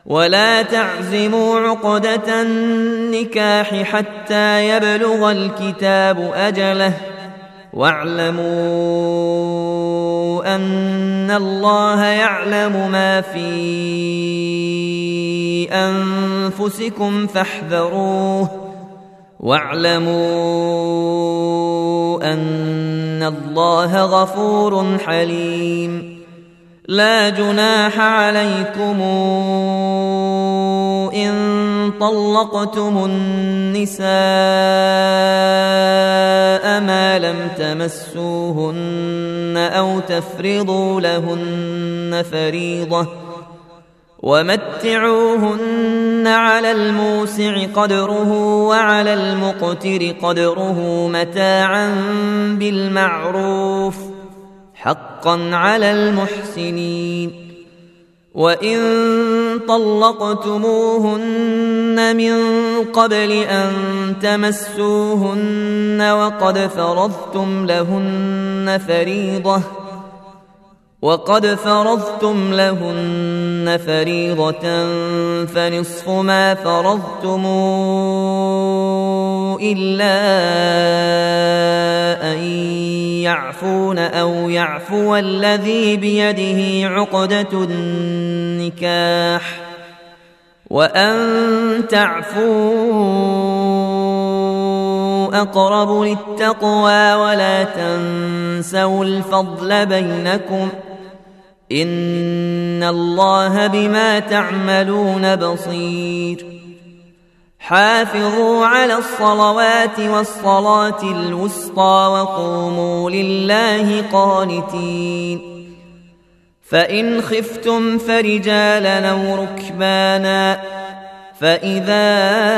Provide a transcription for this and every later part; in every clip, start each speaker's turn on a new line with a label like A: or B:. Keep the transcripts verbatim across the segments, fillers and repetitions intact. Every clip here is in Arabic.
A: ولا تعزموا عقدة النكاح حتى يبلغ الكتاب أجله واعلموا أن الله يعلم ما في أنفسكم فاحذروه واعلموا أن الله غفور حليم. لا جناح عليكم إن طلقتم النساء ما لم تمسوهن أو تفرضوا لهن فريضة ومتعوهن على الموسع قدره وعلى المقتر قدره متاعا بالمعروف حقا على المحسنين. وإن طلقتموهن من قبل أن تمسوهن وقد فرضتم لهن فريضة وقد فرضتم لهن فريضة فنصف ما فرضتم إلا أن يعفون أو يعفو الذي بيده عقدة النكاح وأن تعفوا أقرب للتقوى ولا تنسوا الفضل بينكم إن الله بما تعملون بصير. حافظوا على الصلوات والصلاة الوسطى وقوموا لله قانتين. فإن خفتم فرجالا أو ركبانا فإذا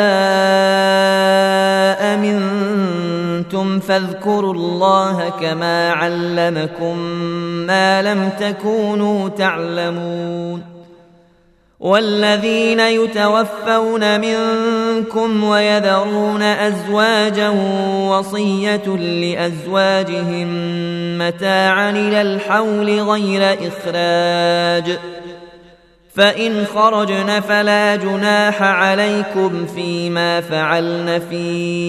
A: أمنتم فاذكروا الله كما علمكم ما لم تكونوا تعلمون. والذين يتوفون منكم ويذرون أزواجا وصية لأزواجهم متاعا إلى الحول غير إخراج فإن خرجن فلا جناح عليكم فيما فعلن في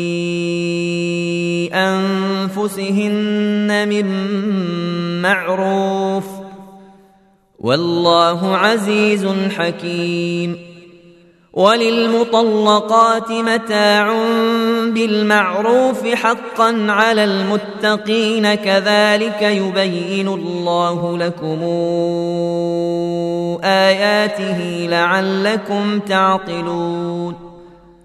A: أنفسهن من معروف والله عزيز حكيم. وللمطلقات متاع بالمعروف حقا على المتقين كذلك يبين الله لكم آياته لعلكم تعقلون.